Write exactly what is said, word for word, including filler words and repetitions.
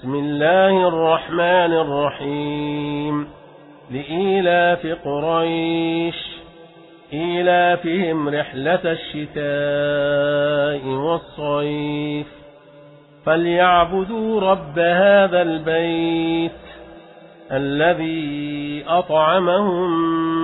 بسم الله الرحمن الرحيم لإيلاف قريش إيلافهم رحلة الشتاء والصيف فليعبدوا رب هذا البيت الذي أطعمهم